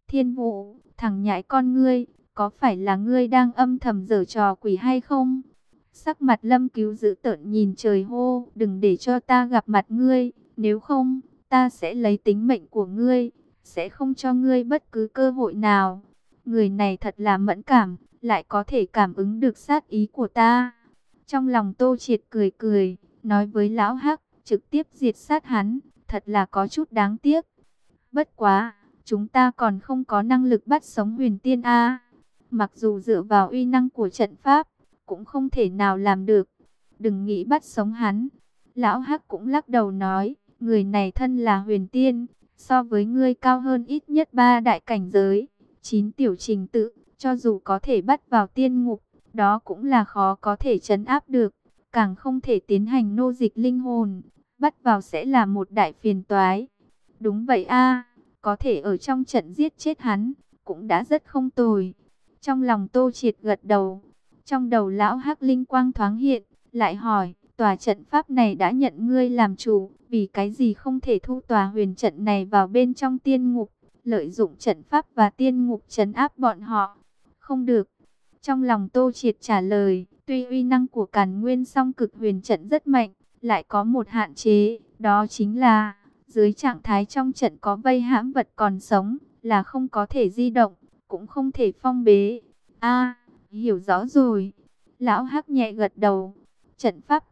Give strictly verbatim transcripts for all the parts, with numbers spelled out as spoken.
Thiên Vũ, thằng nhãi con ngươi, có phải là ngươi đang âm thầm giở trò quỷ hay không? Sắc mặt Lâm Cứu dữ tợn nhìn trời hô, đừng để cho ta gặp mặt ngươi, nếu không, ta sẽ lấy tính mệnh của ngươi, sẽ không cho ngươi bất cứ cơ hội nào. Người này thật là mẫn cảm, lại có thể cảm ứng được sát ý của ta. Trong lòng Tô Triệt cười cười, nói với Lão Hắc, trực tiếp diệt sát hắn, thật là có chút đáng tiếc. Bất quá, chúng ta còn không có năng lực bắt sống Huyền Tiên A. Mặc dù dựa vào uy năng của trận pháp, cũng không thể nào làm được. Đừng nghĩ bắt sống hắn. Lão Hắc cũng lắc đầu nói, người này thân là Huyền Tiên, so với ngươi cao hơn ít nhất ba đại cảnh giới, chín tiểu trình tự, cho dù có thể bắt vào tiên ngục, đó cũng là khó có thể trấn áp được, càng không thể tiến hành nô dịch linh hồn, bắt vào sẽ là một đại phiền toái. Đúng vậy a, có thể ở trong trận giết chết hắn, cũng đã rất không tồi. Trong lòng Tô Triệt gật đầu, trong đầu lão Hắc linh quang thoáng hiện, lại hỏi, tòa trận pháp này đã nhận ngươi làm chủ, vì cái gì không thể thu tòa huyền trận này vào bên trong tiên ngục, lợi dụng trận pháp và tiên ngục trấn áp bọn họ? Không được. Trong lòng Tô Triệt trả lời, tuy uy năng của Càn Nguyên Song Cực Huyền Trận rất mạnh, lại có một hạn chế, đó chính là dưới trạng thái trong trận có vây hãm vật còn sống, là không có thể di động, cũng không thể phong bế. A, hiểu rõ rồi. Lão Hắc nhẹ gật đầu. Trận pháp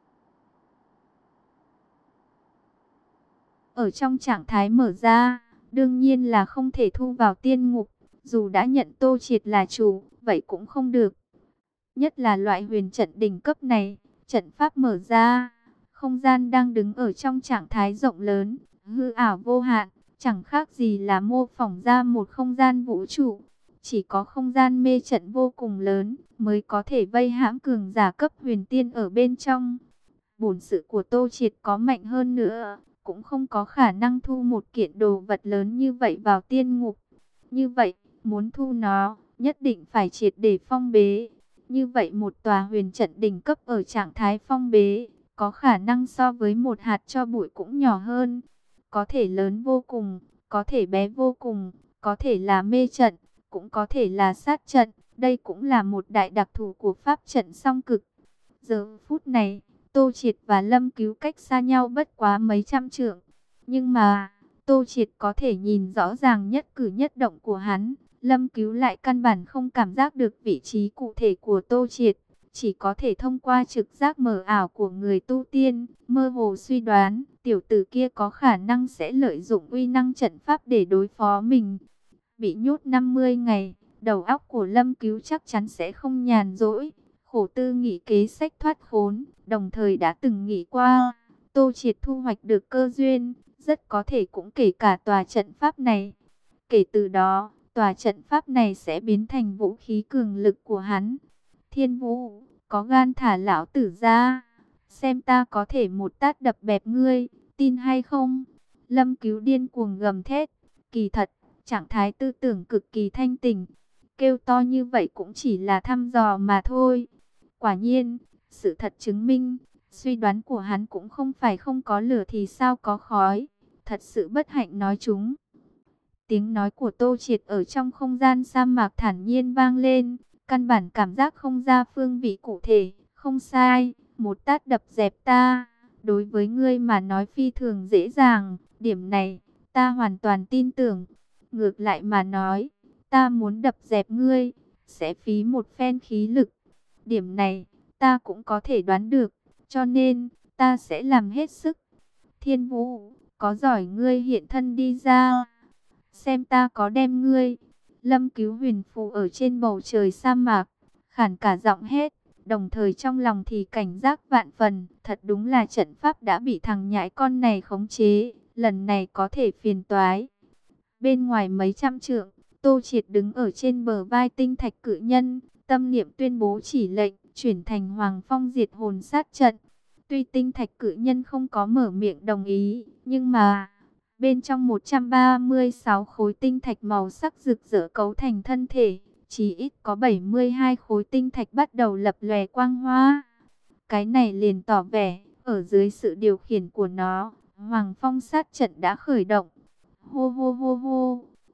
ở trong trạng thái mở ra, đương nhiên là không thể thu vào tiên ngục, dù đã nhận Tô Triệt là chủ, vậy cũng không được. Nhất là loại huyền trận đỉnh cấp này, trận pháp mở ra, không gian đang đứng ở trong trạng thái rộng lớn, hư ảo vô hạn, chẳng khác gì là mô phỏng ra một không gian vũ trụ. Chỉ có không gian mê trận vô cùng lớn, mới có thể vây hãm cường giả cấp huyền tiên ở bên trong. Bổn sự của Tô Triệt có mạnh hơn nữa, cũng không có khả năng thu một kiện đồ vật lớn như vậy vào tiên ngục. Như vậy, muốn thu nó, nhất định phải triệt để phong bế. Như vậy một tòa huyền trận đỉnh cấp ở trạng thái phong bế, có khả năng so với một hạt tro bụi cũng nhỏ hơn. Có thể lớn vô cùng, có thể bé vô cùng, có thể là mê trận, cũng có thể là sát trận. Đây cũng là một đại đặc thù của pháp trận song cực. Giờ phút này, Tô Triệt và Lâm Cứu cách xa nhau bất quá mấy trăm trượng. Nhưng mà, Tô Triệt có thể nhìn rõ ràng nhất cử nhất động của hắn. Lâm Cứu lại căn bản không cảm giác được vị trí cụ thể của Tô Triệt. Chỉ có thể thông qua trực giác mờ ảo của người tu tiên, mơ hồ suy đoán, tiểu tử kia có khả năng sẽ lợi dụng uy năng trận pháp để đối phó mình. Bị nhốt năm mươi ngày, đầu óc của Lâm Cứu chắc chắn sẽ không nhàn rỗi. Khổ tư nghĩ kế sách thoát khốn, đồng thời đã từng nghĩ qua, Tô Triệt thu hoạch được cơ duyên, rất có thể cũng kể cả tòa trận pháp này. Kể từ đó, tòa trận pháp này sẽ biến thành vũ khí cường lực của hắn. Thiên Vũ, có gan thả lão tử ra, xem ta có thể một tát đập bẹp ngươi, tin hay không? Lâm Cứu điên cuồng gầm thét, kỳ thật, trạng thái tư tưởng cực kỳ thanh tỉnh. Kêu to như vậy cũng chỉ là thăm dò mà thôi. Quả nhiên, sự thật chứng minh, suy đoán của hắn cũng không phải không có lửa thì sao có khói. Thật sự bất hạnh nói chúng. Tiếng nói của Tô Triệt ở trong không gian sa mạc thản nhiên vang lên. Căn bản cảm giác không ra phương vị cụ thể. Không sai, một tát đập dẹp ta. Đối với ngươi mà nói phi thường dễ dàng. Điểm này, ta hoàn toàn tin tưởng. Ngược lại mà nói, ta muốn đập dẹp ngươi, sẽ phí một phen khí lực. Điểm này, ta cũng có thể đoán được, cho nên, ta sẽ làm hết sức. Thiên Vũ, có giỏi ngươi hiện thân đi ra, xem ta có đem ngươi. Lâm Cứu huyền phù ở trên bầu trời sa mạc, khản cả giọng hết, đồng thời trong lòng thì cảnh giác vạn phần. Thật đúng là trận pháp đã bị thằng nhãi con này khống chế, lần này có thể phiền toái. Bên ngoài mấy trăm trượng, Tô Triệt đứng ở trên bờ vai tinh thạch cự nhân, tâm niệm tuyên bố chỉ lệnh, chuyển thành Hoàng Phong diệt hồn sát trận. Tuy tinh thạch cự nhân không có mở miệng đồng ý, nhưng mà bên trong một trăm ba mươi sáu khối tinh thạch màu sắc rực rỡ cấu thành thân thể, chỉ ít có bảy mươi hai khối tinh thạch bắt đầu lập lòe quang hoa. Cái này liền tỏ vẻ, ở dưới sự điều khiển của nó, Hoàng Phong sát trận đã khởi động. Hô hô hô hô,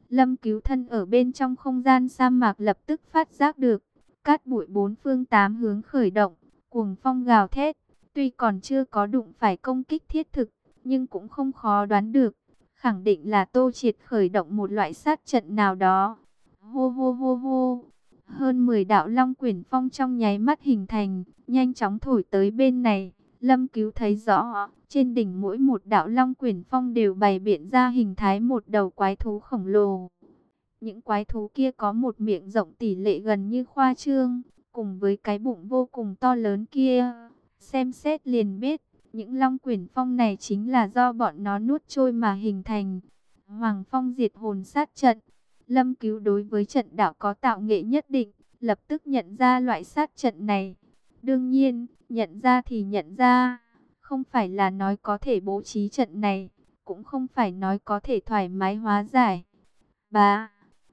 Lâm Cứu thân ở bên trong không gian sa mạc lập tức phát giác được, cát bụi bốn phương tám hướng khởi động, cuồng phong gào thét, tuy còn chưa có đụng phải công kích thiết thực, nhưng cũng không khó đoán được, khẳng định là Tô Triệt khởi động một loại sát trận nào đó. Hô hô hô hô, hơn mười đạo long quyển phong trong nháy mắt hình thành, nhanh chóng thổi tới bên này. Lâm Cứu thấy rõ, trên đỉnh mỗi một đạo long quyển phong đều bày biện ra hình thái một đầu quái thú khổng lồ. Những quái thú kia có một miệng rộng tỷ lệ gần như khoa trương, cùng với cái bụng vô cùng to lớn kia. Xem xét liền biết, những long quyển phong này chính là do bọn nó nuốt trôi mà hình thành. Hoàng Phong diệt hồn sát trận. Lâm Cứu đối với trận đạo có tạo nghệ nhất định, lập tức nhận ra loại sát trận này. Đương nhiên, nhận ra thì nhận ra, không phải là nói có thể bố trí trận này, cũng không phải nói có thể thoải mái hóa giải. Bá,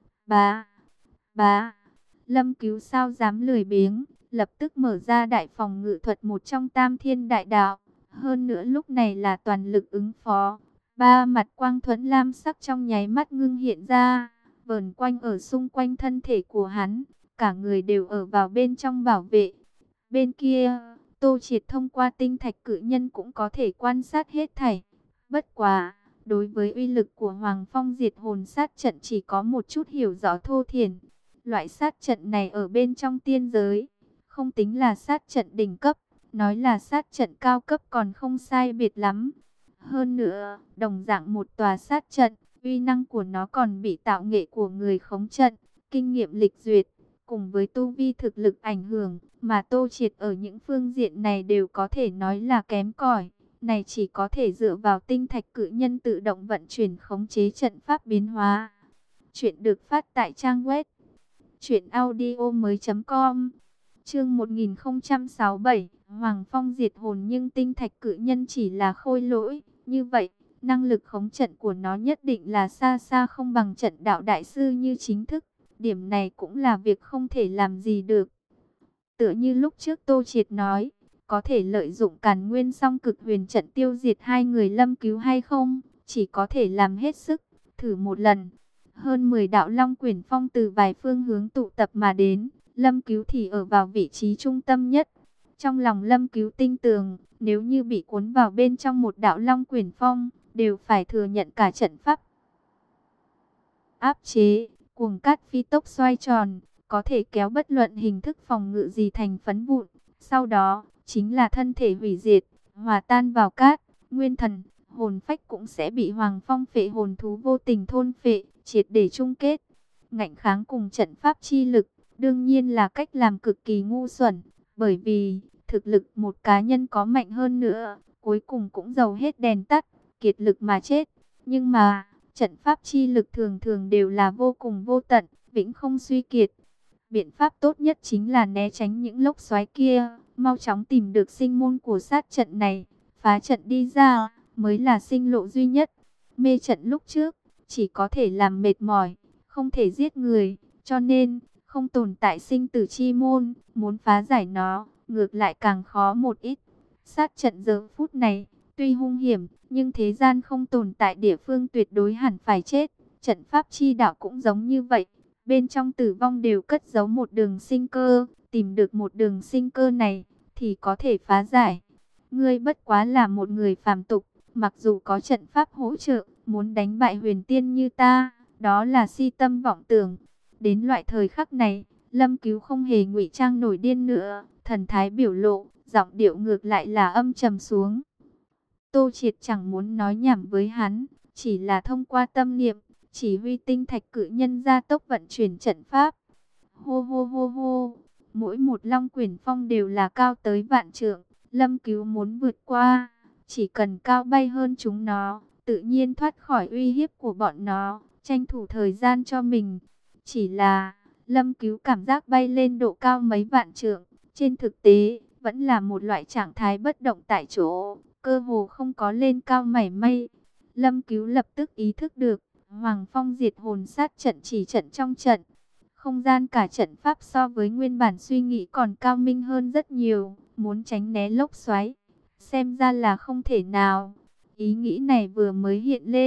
bá, bá, Lâm Cứu sao dám lười biếng, lập tức mở ra đại phòng ngự thuật một trong tam thiên đại đạo. Hơn nữa lúc này là toàn lực ứng phó. Ba mặt quang thuẫn lam sắc trong nháy mắt ngưng hiện ra, vờn quanh ở xung quanh thân thể của hắn, cả người đều ở vào bên trong bảo vệ. Bên kia, Tô Triệt thông qua tinh thạch cự nhân cũng có thể quan sát hết thảy. Bất quá, đối với uy lực của Hoàng Phong diệt hồn sát trận chỉ có một chút hiểu rõ thô thiển. Loại sát trận này ở bên trong tiên giới, không tính là sát trận đỉnh cấp, nói là sát trận cao cấp còn không sai biệt lắm. Hơn nữa, đồng dạng một tòa sát trận, uy năng của nó còn bị tạo nghệ của người khống trận, kinh nghiệm lịch duyệt, cùng với tu vi thực lực ảnh hưởng, mà Tô Triệt ở những phương diện này đều có thể nói là kém cỏi. Này chỉ có thể dựa vào tinh thạch cự nhân tự động vận chuyển khống chế trận pháp biến hóa. Chuyện được phát tại trang web truyện audio mới chấm com. Chương một nghìn không trăm sáu mươi bảy, Hoàng Phong diệt hồn, nhưng tinh thạch cự nhân chỉ là khôi lỗi, như vậy, năng lực khống trận của nó nhất định là xa xa không bằng trận đạo đại sư như chính thức. Điểm này cũng là việc không thể làm gì được. Tựa như lúc trước Tô Triệt nói, có thể lợi dụng Càn Nguyên Song Cực Huyền trận tiêu diệt hai người Lâm Cứu hay không, chỉ có thể làm hết sức, thử một lần. Hơn mười đạo long quyển phong từ vài phương hướng tụ tập mà đến, Lâm Cứu thì ở vào vị trí trung tâm nhất. Trong lòng Lâm Cứu tinh tường, nếu như bị cuốn vào bên trong một đạo long quyển phong, đều phải thừa nhận cả trận pháp áp chế. Cuồng cát phi tốc xoay tròn, có thể kéo bất luận hình thức phòng ngự gì thành phấn vụn. Sau đó, chính là thân thể hủy diệt, hòa tan vào cát, nguyên thần, hồn phách cũng sẽ bị Hoàng Phong phệ hồn thú vô tình thôn phệ, triệt để chung kết. Ngạnh kháng cùng trận pháp chi lực, đương nhiên là cách làm cực kỳ ngu xuẩn, bởi vì thực lực một cá nhân có mạnh hơn nữa, cuối cùng cũng dầu hết đèn tắt, kiệt lực mà chết. Nhưng mà, trận pháp chi lực thường thường đều là vô cùng vô tận, vĩnh không suy kiệt. Biện pháp tốt nhất chính là né tránh những lốc xoáy kia, mau chóng tìm được sinh môn của sát trận này, phá trận đi ra, mới là sinh lộ duy nhất. Mê trận lúc trước, chỉ có thể làm mệt mỏi, không thể giết người, cho nên, không tồn tại sinh tử chi môn, muốn phá giải nó, ngược lại càng khó một ít. Sát trận giờ phút này, tuy hung hiểm, nhưng thế gian không tồn tại địa phương tuyệt đối hẳn phải chết. Trận pháp chi đạo cũng giống như vậy. Bên trong tử vong đều cất giấu một đường sinh cơ. Tìm được một đường sinh cơ này, thì có thể phá giải. Ngươi bất quá là một người phàm tục. Mặc dù có trận pháp hỗ trợ, muốn đánh bại huyền tiên như ta, đó là si tâm vọng tưởng. Đến loại thời khắc này, Lâm Cứu không hề ngụy trang nổi điên nữa. Thần thái biểu lộ, giọng điệu ngược lại là âm trầm xuống. Tô Triệt chẳng muốn nói nhảm với hắn, chỉ là thông qua tâm niệm, chỉ huy tinh thạch cự nhân gia tốc vận chuyển trận pháp. Hô hô hô hô, mỗi một long quyển phong đều là cao tới vạn trượng, Lâm Cứu muốn vượt qua, chỉ cần cao bay hơn chúng nó, tự nhiên thoát khỏi uy hiếp của bọn nó, tranh thủ thời gian cho mình. Chỉ là, Lâm Cứu cảm giác bay lên độ cao mấy vạn trượng, trên thực tế, vẫn là một loại trạng thái bất động tại chỗ, cơ hồ không có lên cao mảy may. Lâm Cứu lập tức ý thức được, Hoàng Phong diệt hồn sát trận chỉ trận trong trận. Không gian cả trận pháp so với nguyên bản suy nghĩ còn cao minh hơn rất nhiều, muốn tránh né lốc xoáy, xem ra là không thể nào. Ý nghĩ này vừa mới hiện lên,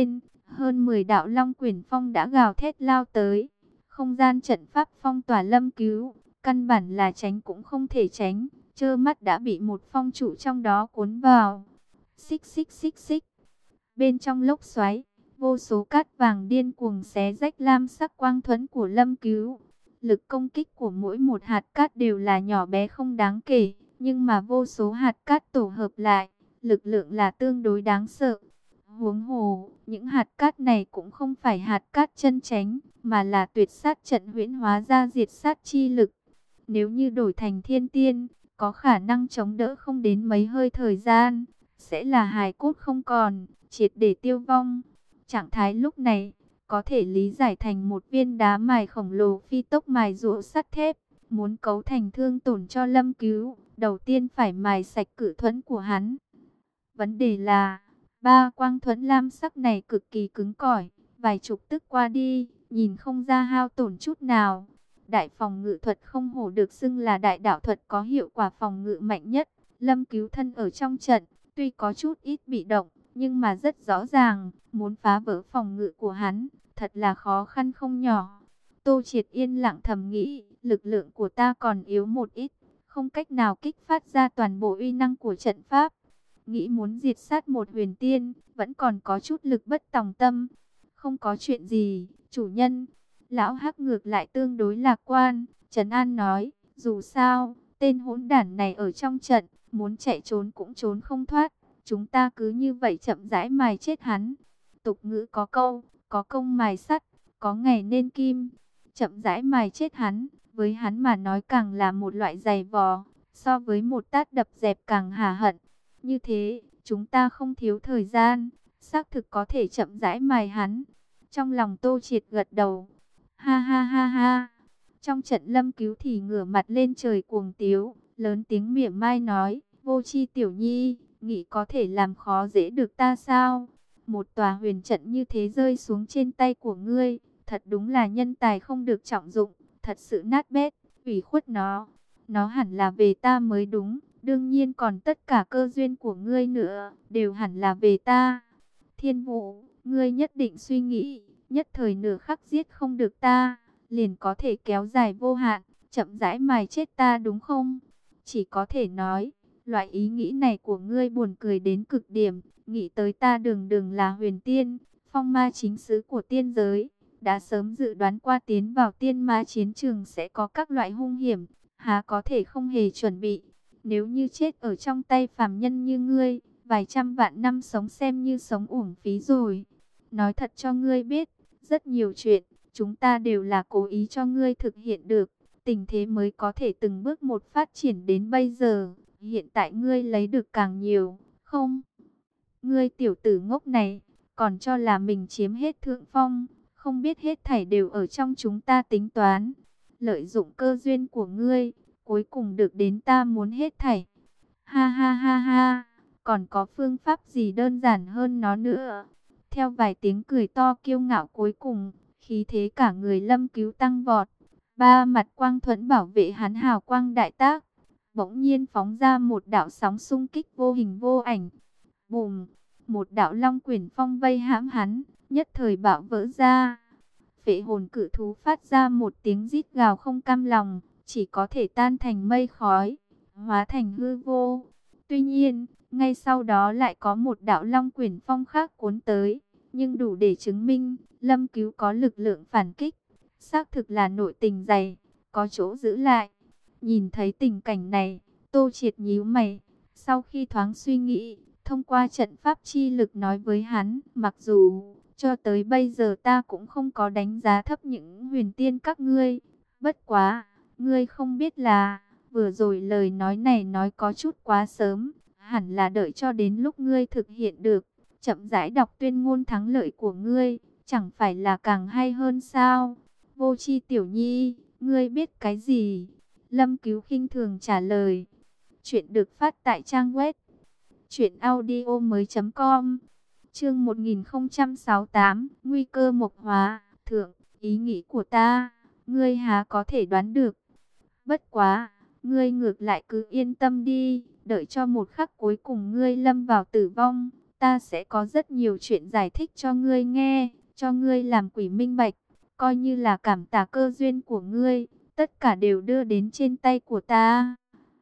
Hơn mười đạo long quyển phong đã gào thét lao tới. Không gian trận pháp phong tỏa Lâm Cứu, căn bản là tránh cũng không thể tránh, trơ mắt đã bị một phong trụ trong đó cuốn vào. Xích xích xích xích. Bên trong lốc xoáy, vô số cát vàng điên cuồng xé rách lam sắc quang thuẫn của Lâm Cứu. Lực công kích của mỗi một hạt cát đều là nhỏ bé không đáng kể, nhưng mà vô số hạt cát tổ hợp lại, lực lượng là tương đối đáng sợ. Huống hồ, những hạt cát này cũng không phải hạt cát chân chánh, mà là tuyệt sát trận huyễn hóa ra diệt sát chi lực. Nếu như đổi thành thiên tiên, có khả năng chống đỡ không đến mấy hơi thời gian, sẽ là hài cốt không còn, triệt để tiêu vong. Trạng thái lúc này, có thể lý giải thành một viên đá mài khổng lồ phi tốc mài rũa sắt thép, muốn cấu thành thương tổn cho Lâm Cứu, đầu tiên phải mài sạch cự thuẫn của hắn. Vấn đề là, ba quang thuẫn lam sắc này cực kỳ cứng cỏi, vài chục tức qua đi, nhìn không ra hao tổn chút nào. Đại phòng ngự thuật không hổ được xưng là đại đạo thuật có hiệu quả phòng ngự mạnh nhất. Lâm Cứu thân ở trong trận, tuy có chút ít bị động, nhưng mà rất rõ ràng, muốn phá vỡ phòng ngự của hắn, thật là khó khăn không nhỏ. Tô Triệt yên lặng thầm nghĩ, lực lượng của ta còn yếu một ít, không cách nào kích phát ra toàn bộ uy năng của trận pháp. Nghĩ muốn diệt sát một huyền tiên, vẫn còn có chút lực bất tòng tâm. Không có chuyện gì, chủ nhân. Lão Hắc ngược lại tương đối lạc quan, trấn an nói, dù sao, tên hỗn đản này ở trong trận, muốn chạy trốn cũng trốn không thoát. Chúng ta cứ như vậy chậm rãi mài chết hắn. Tục ngữ có câu, có công mài sắt, có ngày nên kim. Chậm rãi mài chết hắn, với hắn mà nói càng là một loại giày vò, so với một tát đập dẹp càng hả hận. Như thế, chúng ta không thiếu thời gian, xác thực có thể chậm rãi mài hắn. Trong lòng Tô Triệt gật đầu. Ha ha ha ha. Trong trận Lâm Cứu thì ngửa mặt lên trời cuồng tiếu, lớn tiếng mỉa mai nói, vô tri tiểu nhi, nghĩ có thể làm khó dễ được ta sao? Một tòa huyền trận như thế rơi xuống trên tay của ngươi, thật đúng là nhân tài không được trọng dụng, thật sự nát bét, ủy khuất nó. Nó hẳn là về ta mới đúng, đương nhiên còn tất cả cơ duyên của ngươi nữa, đều hẳn là về ta. Thiên Vũ, ngươi nhất định suy nghĩ, nhất thời nửa khắc giết không được ta, liền có thể kéo dài vô hạn, chậm rãi mài chết ta đúng không? Chỉ có thể nói, loại ý nghĩ này của ngươi buồn cười đến cực điểm, nghĩ tới ta đường đường là huyền tiên, phong ma chính xứ của tiên giới, đã sớm dự đoán qua tiến vào tiên ma chiến trường sẽ có các loại hung hiểm, há có thể không hề chuẩn bị. Nếu như chết ở trong tay phàm nhân như ngươi, vài trăm vạn năm sống xem như sống uổng phí rồi. Nói thật cho ngươi biết, rất nhiều chuyện, chúng ta đều là cố ý cho ngươi thực hiện được, tình thế mới có thể từng bước một phát triển đến bây giờ. Hiện tại ngươi lấy được càng nhiều, không? Ngươi tiểu tử ngốc này, còn cho là mình chiếm hết thượng phong, không biết hết thảy đều ở trong chúng ta tính toán. Lợi dụng cơ duyên của ngươi, cuối cùng được đến ta muốn hết thảy. Ha ha ha ha, còn có phương pháp gì đơn giản hơn nó nữa? Theo vài tiếng cười to kiêu ngạo cuối cùng, khí thế cả người Lâm Cứu tăng vọt. Ba mặt quang thuẫn bảo vệ hắn hào quang đại tác, bỗng nhiên phóng ra một đạo sóng xung kích vô hình vô ảnh. Bùm, một đạo long quyển phong vây hãm hắn, nhất thời bạo vỡ ra. Phệ hồn cự thú phát ra một tiếng rít gào không cam lòng, chỉ có thể tan thành mây khói, hóa thành hư vô. Tuy nhiên, ngay sau đó lại có một đạo long quyển phong khác cuốn tới, nhưng đủ để chứng minh Lâm Cứu có lực lượng phản kích, xác thực là nội tình dày, có chỗ giữ lại. Nhìn thấy tình cảnh này, Tô Triệt nhíu mày, sau khi thoáng suy nghĩ, thông qua trận pháp chi lực nói với hắn, mặc dù cho tới bây giờ ta cũng không có đánh giá thấp những huyền tiên các ngươi, bất quá, ngươi không biết là, vừa rồi lời nói này nói có chút quá sớm, hẳn là đợi cho đến lúc ngươi thực hiện được, chậm rãi đọc tuyên ngôn thắng lợi của ngươi, chẳng phải là càng hay hơn sao? Vô tri tiểu nhi, ngươi biết cái gì? Lâm Cứu khinh thường trả lời. Chuyện được phát tại trang web truyện audio mới chấm com. Chương một nghìn không trăm sáu mươi tám, nguy cơ mộc hóa. Thượng, ý nghĩ của ta, ngươi há có thể đoán được. Bất quá, ngươi ngược lại cứ yên tâm đi, đợi cho một khắc cuối cùng ngươi lâm vào tử vong, ta sẽ có rất nhiều chuyện giải thích cho ngươi nghe, cho ngươi làm quỷ minh bạch, coi như là cảm tạ cơ duyên của ngươi, tất cả đều đưa đến trên tay của ta.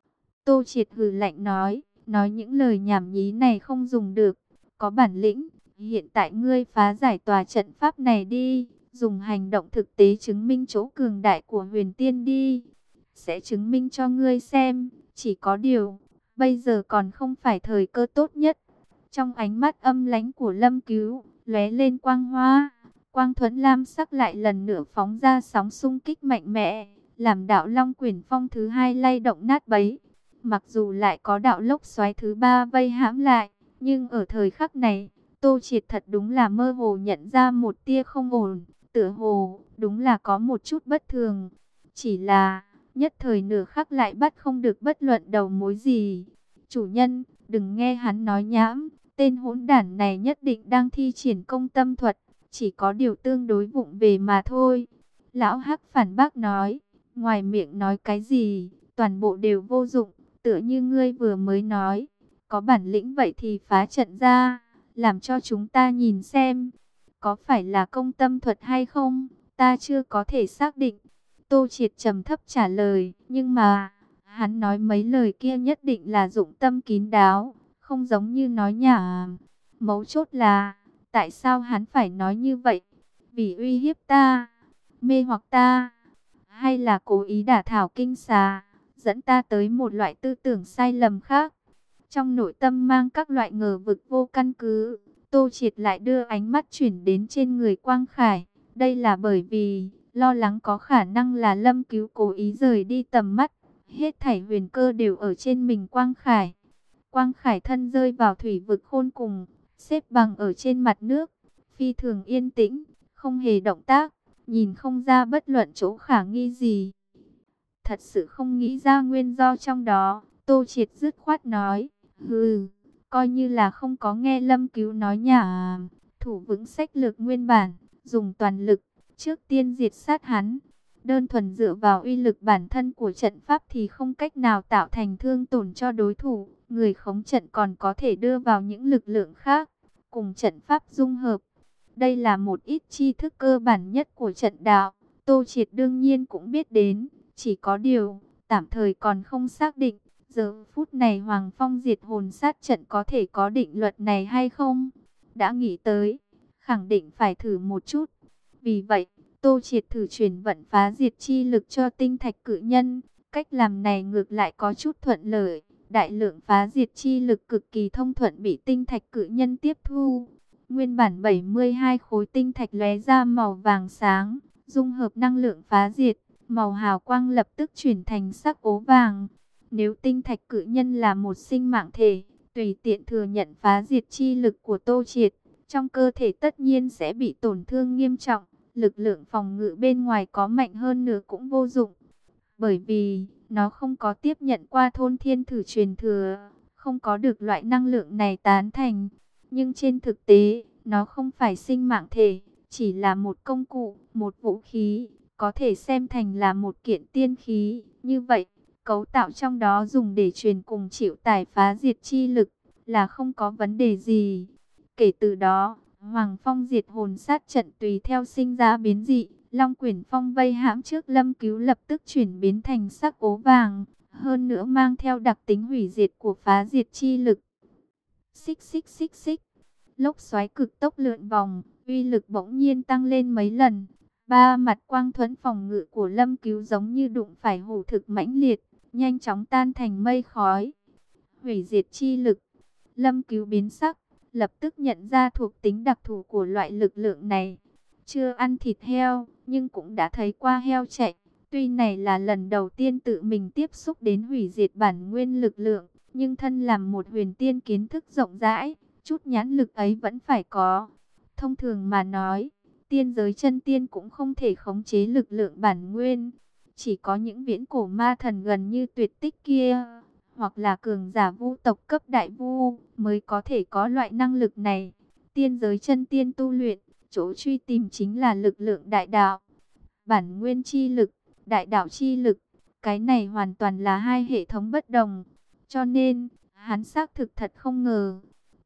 Tô Triệt hừ lạnh nói, nói những lời nhảm nhí này không dùng được, có bản lĩnh, hiện tại ngươi phá giải tòa trận pháp này đi, dùng hành động thực tế chứng minh chỗ cường đại của Huyền Tiên đi, sẽ chứng minh cho ngươi xem, chỉ có điều, bây giờ còn không phải thời cơ tốt nhất. Trong ánh mắt âm lãnh của Lâm Cứu, lóe lên quang hoa, quang thuẫn lam sắc lại lần nữa phóng ra sóng xung kích mạnh mẽ, làm đạo Long Quyển Phong thứ hai lay động nát bấy. Mặc dù lại có đạo lốc xoáy thứ ba vây hãm lại, nhưng ở thời khắc này, Tô Triệt thật đúng là mơ hồ nhận ra một tia không ổn, tựa hồ đúng là có một chút bất thường. Chỉ là, nhất thời nửa khắc lại bắt không được bất luận đầu mối gì. Chủ nhân, đừng nghe hắn nói nhảm, tên hỗn đản này nhất định đang thi triển công tâm thuật, chỉ có điều tương đối vụng về mà thôi. Lão Hắc phản bác nói, ngoài miệng nói cái gì, toàn bộ đều vô dụng, tựa như ngươi vừa mới nói, có bản lĩnh vậy thì phá trận ra, làm cho chúng ta nhìn xem, có phải là công tâm thuật hay không, ta chưa có thể xác định. Tô Triệt trầm thấp trả lời, nhưng mà, hắn nói mấy lời kia nhất định là dụng tâm kín đáo, không giống như nói nhảm. Mấu chốt là, tại sao hắn phải nói như vậy? Vì uy hiếp ta, mê hoặc ta, hay là cố ý đả thảo kinh xà, dẫn ta tới một loại tư tưởng sai lầm khác? Trong nội tâm mang các loại ngờ vực vô căn cứ, Tô Triệt lại đưa ánh mắt chuyển đến trên người Quang Khải. Đây là bởi vì lo lắng có khả năng là Lâm Cứu cố ý rời đi tầm mắt. Hết thảy huyền cơ đều ở trên mình Quang Khải. Quang Khải thân rơi vào thủy vực khôn cùng, xếp bằng ở trên mặt nước, phi thường yên tĩnh, không hề động tác, nhìn không ra bất luận chỗ khả nghi gì. Thật sự không nghĩ ra nguyên do trong đó, Tô Triệt dứt khoát nói, hừ, coi như là không có nghe Lâm Cứu nói nhảm, thủ vững sách lược nguyên bản, dùng toàn lực, trước tiên diệt sát hắn. Đơn thuần dựa vào uy lực bản thân của trận pháp thì không cách nào tạo thành thương tổn cho đối thủ. Người khống trận còn có thể đưa vào những lực lượng khác, cùng trận pháp dung hợp. Đây là một ít tri thức cơ bản nhất của trận đạo. Tô Triệt đương nhiên cũng biết đến, chỉ có điều, tạm thời còn không xác định. Giờ phút này Hoàng Phong diệt hồn sát trận có thể có định luật này hay không? Đã nghĩ tới, khẳng định phải thử một chút. Vì vậy, Tô Triệt thử chuyển vận phá diệt chi lực cho tinh thạch cự nhân. Cách làm này ngược lại có chút thuận lợi. Đại lượng phá diệt chi lực cực kỳ thông thuận bị tinh thạch cự nhân tiếp thu. Nguyên bản bảy mươi hai khối tinh thạch lóe ra màu vàng sáng, dung hợp năng lượng phá diệt, màu hào quang lập tức chuyển thành sắc ố vàng. Nếu tinh thạch cự nhân là một sinh mạng thể, tùy tiện thừa nhận phá diệt chi lực của Tô Triệt, trong cơ thể tất nhiên sẽ bị tổn thương nghiêm trọng. Lực lượng phòng ngự bên ngoài có mạnh hơn nữa cũng vô dụng. Bởi vì, nó không có tiếp nhận qua thôn thiên thử truyền thừa, không có được loại năng lượng này tán thành. Nhưng trên thực tế, nó không phải sinh mạng thể, chỉ là một công cụ, một vũ khí, có thể xem thành là một kiện tiên khí. Như vậy, cấu tạo trong đó dùng để truyền cùng chịu tải phá diệt chi lực, là không có vấn đề gì. Kể từ đó, Hoàng Phong diệt hồn sát trận tùy theo sinh ra biến dị. Long Quyển Phong vây hãm trước Lâm Cứu lập tức chuyển biến thành sắc ố vàng, hơn nữa mang theo đặc tính hủy diệt của phá diệt chi lực. Xích xích xích xích, lốc xoáy cực tốc lượn vòng, uy lực bỗng nhiên tăng lên mấy lần. Ba mặt quang thuẫn phòng ngự của Lâm Cứu giống như đụng phải hổ thực mãnh liệt, nhanh chóng tan thành mây khói. Hủy diệt chi lực, Lâm Cứu biến sắc, lập tức nhận ra thuộc tính đặc thù của loại lực lượng này. Chưa ăn thịt heo, nhưng cũng đã thấy qua heo chạy. Tuy này là lần đầu tiên tự mình tiếp xúc đến hủy diệt bản nguyên lực lượng, nhưng thân làm một huyền tiên kiến thức rộng rãi, chút nhãn lực ấy vẫn phải có. Thông thường mà nói, tiên giới chân tiên cũng không thể khống chế lực lượng bản nguyên. Chỉ có những viễn cổ ma thần gần như tuyệt tích kia, hoặc là cường giả vu tộc cấp đại vu, mới có thể có loại năng lực này. Tiên giới chân tiên tu luyện, chỗ truy tìm chính là lực lượng đại đạo. Bản nguyên chi lực, đại đạo chi lực, cái này hoàn toàn là hai hệ thống bất đồng. Cho nên, hắn xác thực thật không ngờ.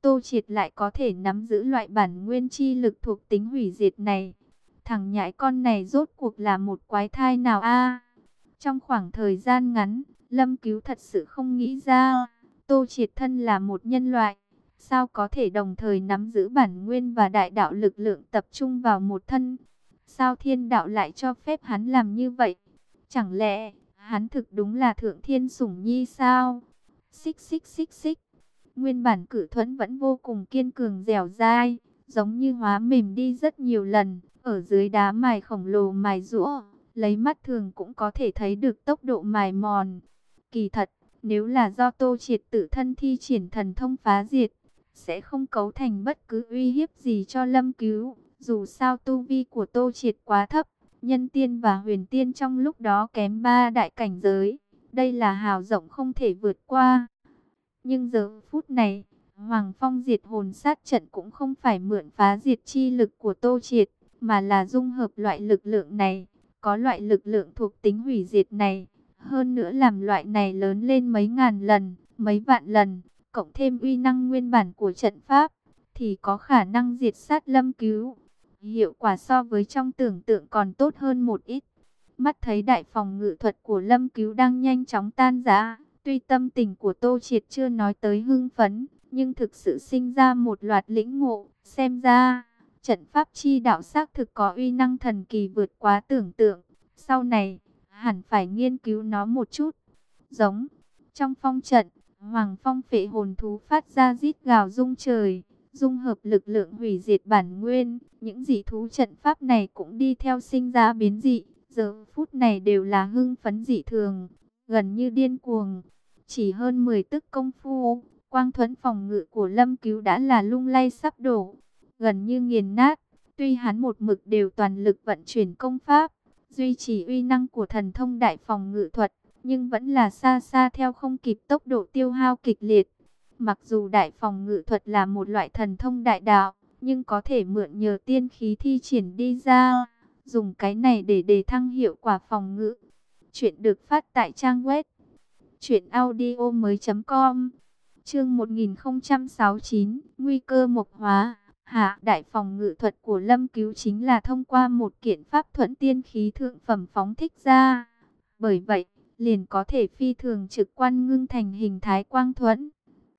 Tô Triệt lại có thể nắm giữ loại bản nguyên chi lực thuộc tính hủy diệt này. Thằng nhãi con này rốt cuộc là một quái thai nào a? Trong khoảng thời gian ngắn, Lâm Cứu thật sự không nghĩ ra, Tô Triệt thân là một nhân loại, sao có thể đồng thời nắm giữ bản nguyên và đại đạo lực lượng tập trung vào một thân? Sao thiên đạo lại cho phép hắn làm như vậy? Chẳng lẽ hắn thực đúng là thượng thiên sủng nhi sao? Xích xích xích xích. Nguyên bản cử thuẫn vẫn vô cùng kiên cường dẻo dai, giống như hóa mềm đi rất nhiều lần, ở dưới đá mài khổng lồ mài giũa, lấy mắt thường cũng có thể thấy được tốc độ mài mòn. Kỳ thật, nếu là do Tô Triệt tự thân thi triển thần thông phá diệt, sẽ không cấu thành bất cứ uy hiếp gì cho Lâm Cứu. Dù sao tu vi của Tô Triệt quá thấp, nhân tiên và huyền tiên trong lúc đó kém ba đại cảnh giới. Đây là hào rộng không thể vượt qua. Nhưng giờ phút này, Hoàng Phong diệt hồn sát trận cũng không phải mượn phá diệt chi lực của Tô Triệt, mà là dung hợp loại lực lượng này. Có loại lực lượng thuộc tính hủy diệt này, hơn nữa làm loại này lớn lên mấy ngàn lần, mấy vạn lần, cộng thêm uy năng nguyên bản của trận pháp, thì có khả năng diệt sát Lâm Cứu. Hiệu quả so với trong tưởng tượng còn tốt hơn một ít. Mắt thấy đại phòng ngự thuật của Lâm Cứu đang nhanh chóng tan rã, tuy tâm tình của Tô Triệt chưa nói tới hưng phấn, nhưng thực sự sinh ra một loạt lĩnh ngộ. Xem ra, trận pháp chi đạo xác thực có uy năng thần kỳ vượt quá tưởng tượng. Sau này, hẳn phải nghiên cứu nó một chút. Giống, trong phong trận, Hoàng Phong phệ hồn thú phát ra rít gào rung trời, dung hợp lực lượng hủy diệt bản nguyên. Những dị thú trận pháp này cũng đi theo sinh ra biến dị. Giờ phút này đều là hưng phấn dị thường, gần như điên cuồng. Chỉ hơn mười tức công phu, quang thuẫn phòng ngự của Lâm Cứu đã là lung lay sắp đổ, gần như nghiền nát. Tuy hắn một mực đều toàn lực vận chuyển công pháp, duy trì uy năng của thần thông đại phòng ngự thuật, nhưng vẫn là xa xa theo không kịp tốc độ tiêu hao kịch liệt. Mặc dù đại phòng ngự thuật là một loại thần thông đại đạo, nhưng có thể mượn nhờ tiên khí thi triển đi ra, dùng cái này để đề thăng hiệu quả phòng ngự. Chuyện được phát tại trang web truyện audio mới chấm com. Chương một nghìn không trăm sáu mươi chín, nguy cơ mộc hóa. Hạ, đại phòng ngự thuật của Lâm Cứu chính là thông qua một kiện pháp thuẫn tiên khí thượng phẩm phóng thích ra. Bởi vậy, liền có thể phi thường trực quan ngưng thành hình thái quang thuẫn.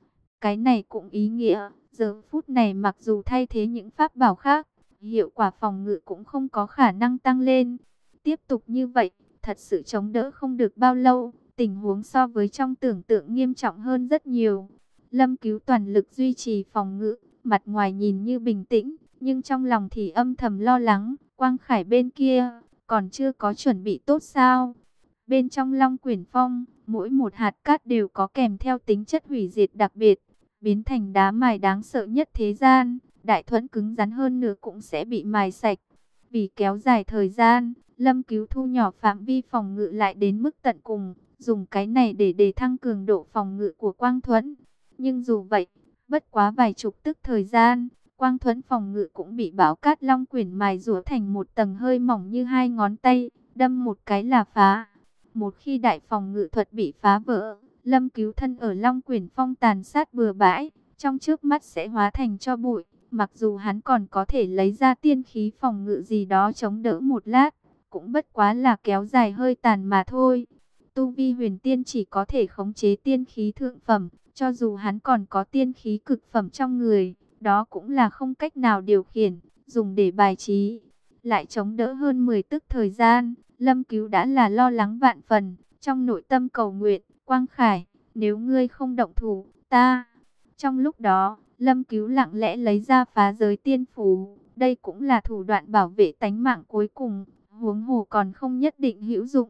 Cái này cũng ý nghĩa, giờ phút này mặc dù thay thế những pháp bảo khác, hiệu quả phòng ngự cũng không có khả năng tăng lên. Tiếp tục như vậy, thật sự chống đỡ không được bao lâu, tình huống so với trong tưởng tượng nghiêm trọng hơn rất nhiều. Lâm Cứu toàn lực duy trì phòng ngự, mặt ngoài nhìn như bình tĩnh, nhưng trong lòng thì âm thầm lo lắng. Quang Khải bên kia, còn chưa có chuẩn bị tốt sao? Bên trong Long Quyển Phong, mỗi một hạt cát đều có kèm theo tính chất hủy diệt đặc biệt, biến thành đá mài đáng sợ nhất thế gian. Đại thuẫn cứng rắn hơn nữa cũng sẽ bị mài sạch. Vì kéo dài thời gian, Lâm Cứu thu nhỏ phạm vi phòng ngự lại đến mức tận cùng, dùng cái này để đề thăng cường độ phòng ngự của quang thuẫn. Nhưng dù vậy, bất quá vài chục tức thời gian, quang thuẫn phòng ngự cũng bị bão cát Long Quyển mài rũa thành một tầng hơi mỏng như hai ngón tay, đâm một cái là phá. Một khi đại phòng ngự thuật bị phá vỡ, Lâm Cứu thân ở Long Quyển Phong tàn sát bừa bãi, trong trước mắt sẽ hóa thành tro bụi. Mặc dù hắn còn có thể lấy ra tiên khí phòng ngự gì đó chống đỡ một lát, cũng bất quá là kéo dài hơi tàn mà thôi. Tu vi huyền tiên chỉ có thể khống chế tiên khí thượng phẩm, cho dù hắn còn có tiên khí cực phẩm trong người, đó cũng là không cách nào điều khiển, dùng để bài trí. Lại chống đỡ hơn mười tức thời gian, Lâm Cứu đã là lo lắng vạn phần, trong nội tâm cầu nguyện, Quang Khải, nếu ngươi không động thủ, ta... Trong lúc đó, Lâm Cứu lặng lẽ lấy ra phá giới tiên phù, đây cũng là thủ đoạn bảo vệ tánh mạng cuối cùng, huống hồ còn không nhất định hữu dụng.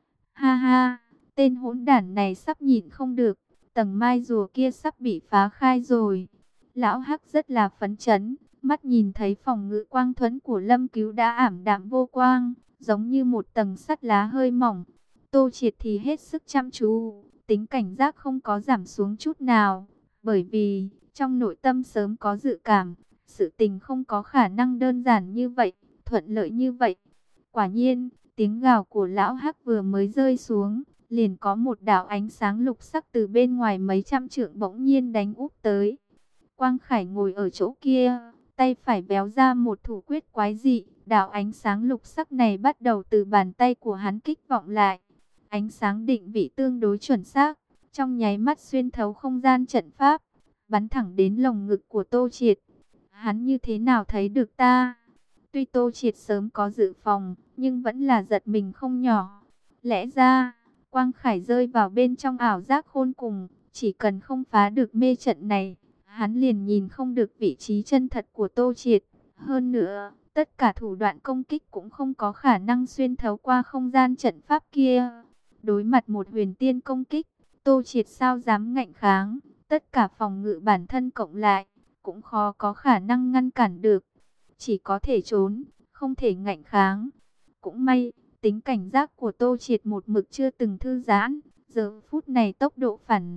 Ha ha, tên hỗn đản này sắp nhịn không được, tầng mai rùa kia sắp bị phá khai rồi. Lão Hắc rất là phấn chấn, mắt nhìn thấy phòng ngự quang thuẫn của Lâm Cứu đã ảm đạm vô quang, giống như một tầng sắt lá hơi mỏng. Tô Triệt thì hết sức chăm chú, tính cảnh giác không có giảm xuống chút nào, bởi vì trong nội tâm sớm có dự cảm, sự tình không có khả năng đơn giản như vậy, thuận lợi như vậy. Quả nhiên, tiếng gào của lão Hắc vừa mới rơi xuống, liền có một đạo ánh sáng lục sắc từ bên ngoài mấy trăm trượng bỗng nhiên đánh úp tới. Quang Khải ngồi ở chỗ kia, tay phải véo ra một thủ quyết quái dị, đạo ánh sáng lục sắc này bắt đầu từ bàn tay của hắn kích vọng lại. Ánh sáng định vị tương đối chuẩn xác, trong nháy mắt xuyên thấu không gian trận pháp, bắn thẳng đến lồng ngực của Tô Triệt. Hắn như thế nào thấy được ta? Tuy Tô Triệt sớm có dự phòng, nhưng vẫn là giật mình không nhỏ. Lẽ ra, Quang Khải rơi vào bên trong ảo giác khôn cùng, chỉ cần không phá được mê trận này, hắn liền nhìn không được vị trí chân thật của Tô Triệt. Hơn nữa, tất cả thủ đoạn công kích cũng không có khả năng xuyên thấu qua không gian trận pháp kia. Đối mặt một huyền tiên công kích, Tô Triệt sao dám ngạnh kháng, tất cả phòng ngự bản thân cộng lại, cũng khó có khả năng ngăn cản được. Chỉ có thể trốn, không thể ngạnh kháng. Cũng may, tính cảnh giác của Tô Triệt một mực chưa từng thư giãn, giờ phút này tốc độ phản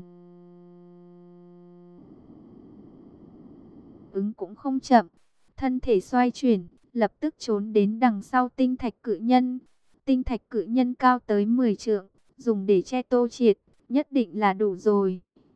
ứng cũng không chậm. Thân thể xoay chuyển, lập tức trốn đến đằng sau tinh thạch cự nhân. Tinh thạch cự nhân cao tới mười trượng, dùng để che Tô Triệt, nhất định là đủ rồi.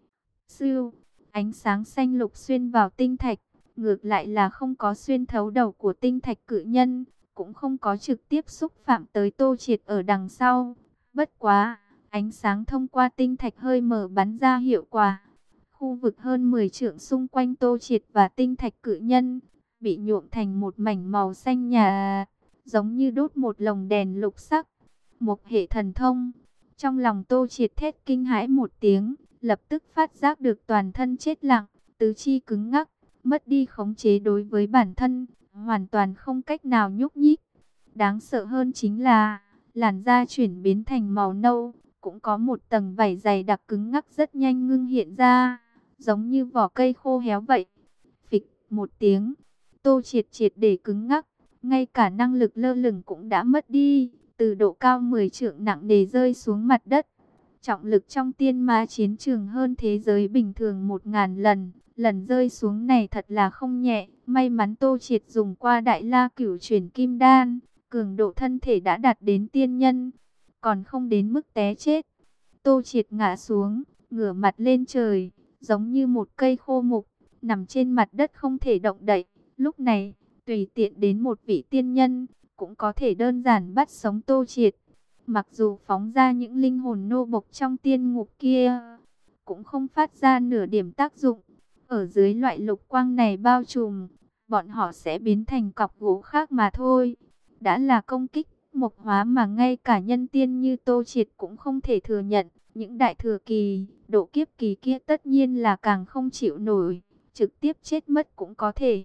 Siêu, ánh sáng xanh lục xuyên vào tinh thạch, ngược lại là không có xuyên thấu đầu của tinh thạch cự nhân, cũng không có trực tiếp xúc phạm tới Tô Triệt ở đằng sau. Bất quá, ánh sáng thông qua tinh thạch hơi mở bắn ra hiệu quả. Khu vực hơn mười trượng xung quanh Tô Triệt và tinh thạch cự nhân, bị nhuộm thành một mảnh màu xanh nhạt, giống như đốt một lồng đèn lục sắc. Một hệ thần thông, trong lòng Tô Triệt thét kinh hãi một tiếng, lập tức phát giác được toàn thân chết lặng, tứ chi cứng ngắc, mất đi khống chế đối với bản thân, hoàn toàn không cách nào nhúc nhích. Đáng sợ hơn chính là, làn da chuyển biến thành màu nâu, cũng có một tầng vảy dày đặc cứng ngắc rất nhanh ngưng hiện ra, giống như vỏ cây khô héo vậy. Phịch một tiếng, Tô Triệt triệt để cứng ngắc, ngay cả năng lực lơ lửng cũng đã mất đi, từ độ cao mười trượng nặng nề rơi xuống mặt đất. Trọng lực trong tiên ma chiến trường hơn thế giới bình thường một ngàn lần, lần rơi xuống này thật là không nhẹ. May mắn Tô Triệt dùng qua Đại La Cửu Chuyển Kim Đan, cường độ thân thể đã đạt đến tiên nhân, còn không đến mức té chết. Tô Triệt ngã xuống, ngửa mặt lên trời, giống như một cây khô mục, nằm trên mặt đất không thể động đậy. Lúc này, tùy tiện đến một vị tiên nhân, cũng có thể đơn giản bắt sống Tô Triệt. Mặc dù phóng ra những linh hồn nô bộc trong tiên ngục kia, cũng không phát ra nửa điểm tác dụng. Ở dưới loại lục quang này bao trùm, bọn họ sẽ biến thành cọc gỗ khác mà thôi. Đã là công kích mộc hóa mà ngay cả nhân tiên như Tô Triệt cũng không thể thừa nhận. Những đại thừa kỳ, độ kiếp kỳ kia tất nhiên là càng không chịu nổi, trực tiếp chết mất cũng có thể.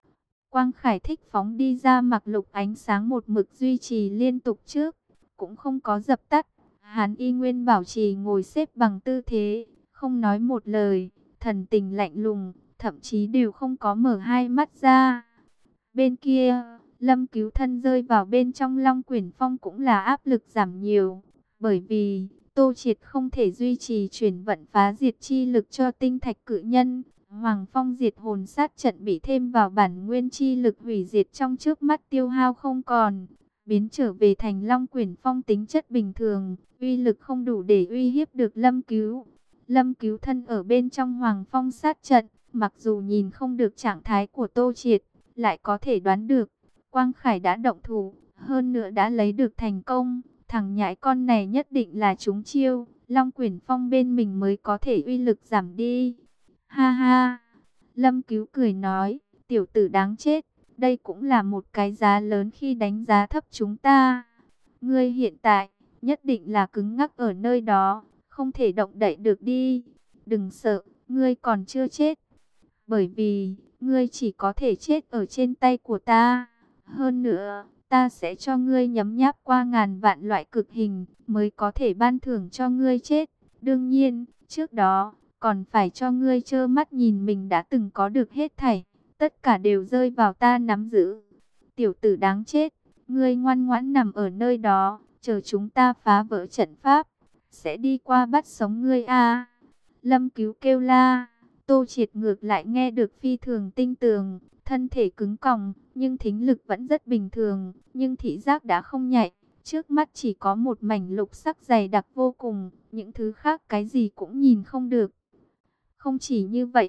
Quang Khải thích phóng đi ra mặc lục ánh sáng một mực duy trì liên tục trước, cũng không có dập tắt. Hắn y nguyên bảo trì ngồi xếp bằng tư thế, không nói một lời, thần tình lạnh lùng, thậm chí đều không có mở hai mắt ra. Bên kia, Lâm Cứu Thân rơi vào bên trong Long Quyển Phong cũng là áp lực giảm nhiều, bởi vì Tô Triệt không thể duy trì chuyển vận phá diệt chi lực cho tinh thạch cự nhân. Hoàng Phong diệt hồn sát trận bị thêm vào bản nguyên chi lực hủy diệt trong trước mắt tiêu hao không còn, biến trở về thành Long Quyển Phong tính chất bình thường, uy lực không đủ để uy hiếp được Lâm Cứu. Lâm Cứu Thân ở bên trong Hoàng Phong sát trận, mặc dù nhìn không được trạng thái của Tô Triệt, lại có thể đoán được, Quang Khải đã động thủ, hơn nữa đã lấy được thành công, thằng nhãi con này nhất định là trúng chiêu, Long Quyển Phong bên mình mới có thể uy lực giảm đi. Ha ha, Lâm Cứu cười nói, tiểu tử đáng chết, đây cũng là một cái giá lớn khi đánh giá thấp chúng ta. Ngươi hiện tại, nhất định là cứng ngắc ở nơi đó, không thể động đậy được đi. Đừng sợ, ngươi còn chưa chết. Bởi vì, ngươi chỉ có thể chết ở trên tay của ta. Hơn nữa, ta sẽ cho ngươi nhấm nháp qua ngàn vạn loại cực hình, mới có thể ban thưởng cho ngươi chết. Đương nhiên, trước đó, còn phải cho ngươi trơ mắt nhìn mình đã từng có được hết thảy, tất cả đều rơi vào ta nắm giữ. Tiểu tử đáng chết, ngươi ngoan ngoãn nằm ở nơi đó, chờ chúng ta phá vỡ trận pháp, sẽ đi qua bắt sống ngươi a. Lâm Cứu kêu la. Tô Triệt ngược lại nghe được phi thường tinh tường, thân thể cứng còng, nhưng thính lực vẫn rất bình thường, nhưng thị giác đã không nhạy. Trước mắt chỉ có một mảnh lục sắc dày đặc vô cùng, những thứ khác cái gì cũng nhìn không được. Không chỉ như vậy,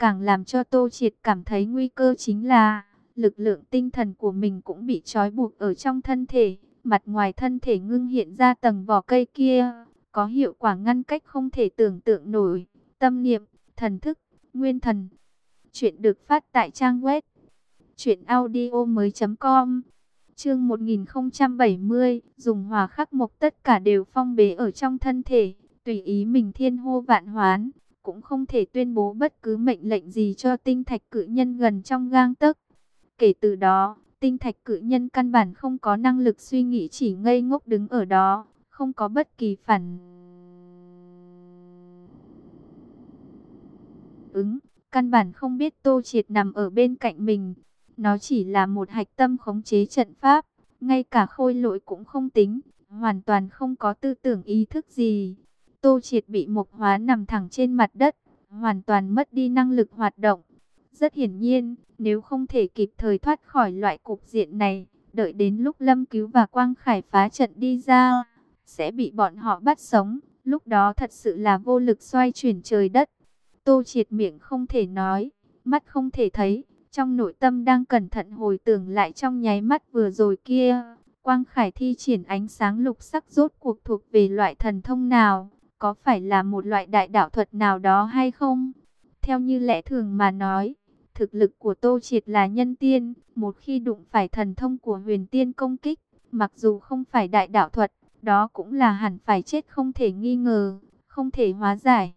Càng làm cho Tô Triệt cảm thấy nguy cơ chính là lực lượng tinh thần của mình cũng bị trói buộc ở trong thân thể. Mặt ngoài thân thể ngưng hiện ra tầng vỏ cây kia, có hiệu quả ngăn cách không thể tưởng tượng nổi. Tâm niệm, thần thức, nguyên thần. Chuyện được phát tại trang web truyện audio mới chấm com. Chương một nghìn không trăm bảy mươi, dùng hỏa khắc mộc tất cả đều phong bế ở trong thân thể, tùy ý mình thiên hô vạn hoán, cũng không thể tuyên bố bất cứ mệnh lệnh gì cho tinh thạch cự nhân gần trong gang tấc. Kể từ đó, tinh thạch cự nhân căn bản không có năng lực suy nghĩ, chỉ ngây ngốc đứng ở đó, không có bất kỳ phản ứng, căn bản không biết Tô Triệt nằm ở bên cạnh mình. Nó chỉ là một hạch tâm khống chế trận pháp, ngay cả khôi lỗi cũng không tính, hoàn toàn không có tư tưởng ý thức gì. Tô Triệt bị mộc hóa nằm thẳng trên mặt đất, hoàn toàn mất đi năng lực hoạt động. Rất hiển nhiên, nếu không thể kịp thời thoát khỏi loại cục diện này, đợi đến lúc Lâm Cứu và Quang Khải phá trận đi ra, sẽ bị bọn họ bắt sống, lúc đó thật sự là vô lực xoay chuyển trời đất. Tô Triệt miệng không thể nói, mắt không thể thấy, trong nội tâm đang cẩn thận hồi tưởng lại trong nháy mắt vừa rồi kia. Quang Khải thi triển ánh sáng lục sắc rốt cuộc thuộc về loại thần thông nào? Có phải là một loại đại đạo thuật nào đó hay không? Theo như lẽ thường mà nói, thực lực của Tô Triệt là nhân tiên, một khi đụng phải thần thông của huyền tiên công kích, mặc dù không phải đại đạo thuật, đó cũng là hẳn phải chết không thể nghi ngờ, không thể hóa giải.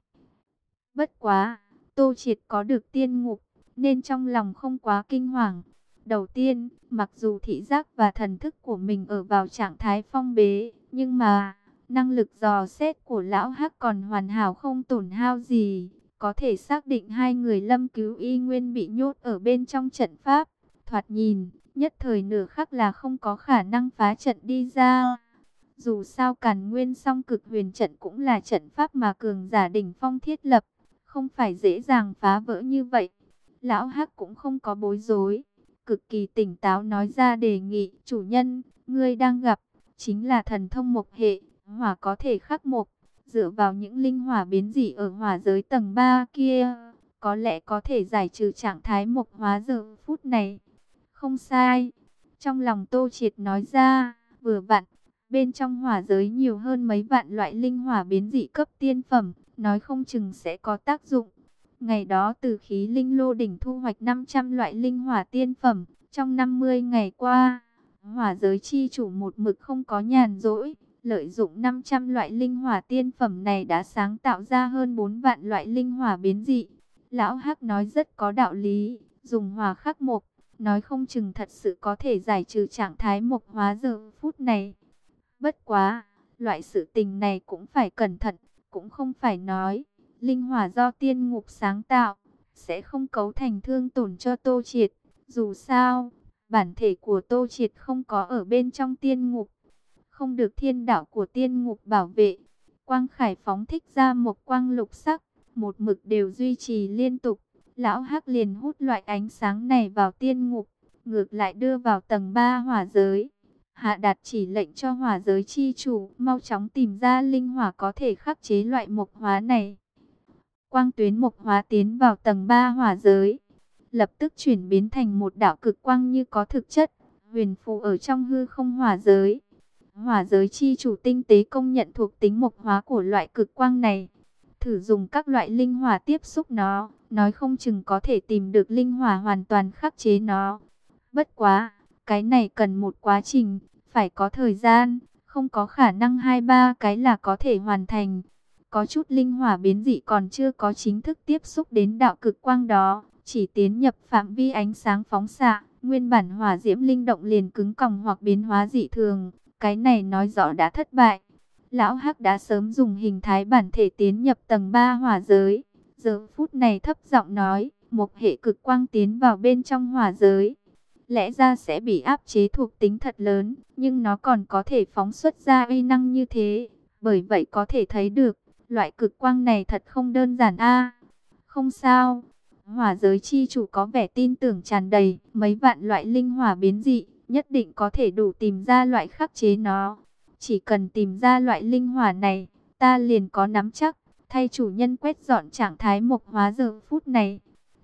Bất quá, Tô Triệt có được tiên ngục, nên trong lòng không quá kinh hoàng. Đầu tiên, mặc dù thị giác và thần thức của mình ở vào trạng thái phong bế, nhưng mà năng lực dò xét của lão Hắc còn hoàn hảo không tổn hao gì, có thể xác định hai người Lâm Cứu y nguyên bị nhốt ở bên trong trận pháp. Thoạt nhìn, nhất thời nửa khắc là không có khả năng phá trận đi ra. Dù sao Càn Nguyên Song Cực Huyền Trận cũng là trận pháp mà cường giả đỉnh phong thiết lập, không phải dễ dàng phá vỡ như vậy. Lão Hắc cũng không có bối rối, cực kỳ tỉnh táo nói ra đề nghị: chủ nhân, ngươi đang gặp chính là thần thông mộc hệ, hỏa có thể khắc mộc, dựa vào những linh hỏa biến dị ở hỏa giới tầng ba kia, có lẽ có thể giải trừ trạng thái mộc hóa giờ phút này. Không sai. Trong lòng Tô Triệt nói ra, vừa vặn, bên trong hỏa giới nhiều hơn mấy vạn loại linh hỏa biến dị cấp tiên phẩm, nói không chừng sẽ có tác dụng. Ngày đó từ khí linh lô đỉnh thu hoạch năm trăm loại linh hỏa tiên phẩm, trong năm mươi ngày qua, hỏa giới chi chủ một mực không có nhàn rỗi, lợi dụng năm trăm loại linh hỏa tiên phẩm này đã sáng tạo ra hơn bốn vạn loại linh hỏa biến dị. Lão Hắc nói rất có đạo lý, dùng hỏa khắc mộc, nói không chừng thật sự có thể giải trừ trạng thái mộc hóa giờ phút này. Bất quá, loại sự tình này cũng phải cẩn thận, cũng không phải nói linh hỏa do tiên ngục sáng tạo sẽ không cấu thành thương tổn cho Tô Triệt. Dù sao, bản thể của Tô Triệt không có ở bên trong tiên ngục, không được thiên đạo của tiên ngục bảo vệ. Quang Khải phóng thích ra một quang lục sắc, một mực đều duy trì liên tục. Lão Hắc liền hút loại ánh sáng này vào tiên ngục, ngược lại đưa vào tầng ba hỏa giới. Hạ đạt chỉ lệnh cho hỏa giới chi chủ mau chóng tìm ra linh hỏa có thể khắc chế loại mộc hóa này. Quang tuyến mộc hóa tiến vào tầng ba hỏa giới, lập tức chuyển biến thành một đạo cực quang như có thực chất, huyền phù ở trong hư không hỏa giới. Hỏa giới chi chủ tinh tế công nhận thuộc tính mộc hóa của loại cực quang này. Thử dùng các loại linh hỏa tiếp xúc nó, nói không chừng có thể tìm được linh hỏa hoàn toàn khắc chế nó. Bất quá, cái này cần một quá trình, phải có thời gian, không có khả năng hai ba cái là có thể hoàn thành. Có chút linh hỏa biến dị còn chưa có chính thức tiếp xúc đến đạo cực quang đó, chỉ tiến nhập phạm vi ánh sáng phóng xạ, nguyên bản hỏa diễm linh động liền cứng còng hoặc biến hóa dị thường, cái này nói rõ đã thất bại. Lão Hắc đã sớm dùng hình thái bản thể tiến nhập tầng ba hỏa giới, giờ phút này thấp giọng nói, một hệ cực quang tiến vào bên trong hỏa giới, lẽ ra sẽ bị áp chế thuộc tính thật lớn, nhưng nó còn có thể phóng xuất ra uy năng như thế, bởi vậy có thể thấy được, loại cực quang này thật không đơn giản a. Không sao, hỏa giới chi chủ có vẻ tin tưởng tràn đầy, mấy vạn loại linh hỏa biến dị, nhất định có thể đủ tìm ra loại khắc chế nó. Chỉ cần tìm ra loại linh hỏa này, ta liền có nắm chắc, thay chủ nhân quét dọn trạng thái mộc hóa giờ phút này.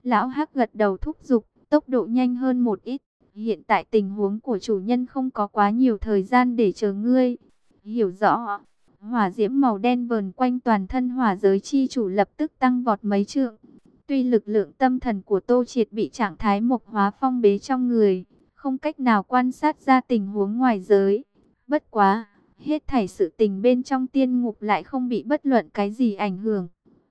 Lão Hắc gật đầu thúc giục, tốc độ nhanh hơn một ít. Hiện tại tình huống của chủ nhân không có quá nhiều thời gian để chờ ngươi. Hiểu rõ. Hỏa diễm màu đen vờn quanh toàn thân hỏa giới chi chủ lập tức tăng vọt mấy trượng. Tuy lực lượng tâm thần của Tô Triệt bị trạng thái mộc hóa phong bế trong người, không cách nào quan sát ra tình huống ngoài giới. Bất quá, hết thảy sự tình bên trong tiên ngục lại không bị bất luận cái gì ảnh hưởng.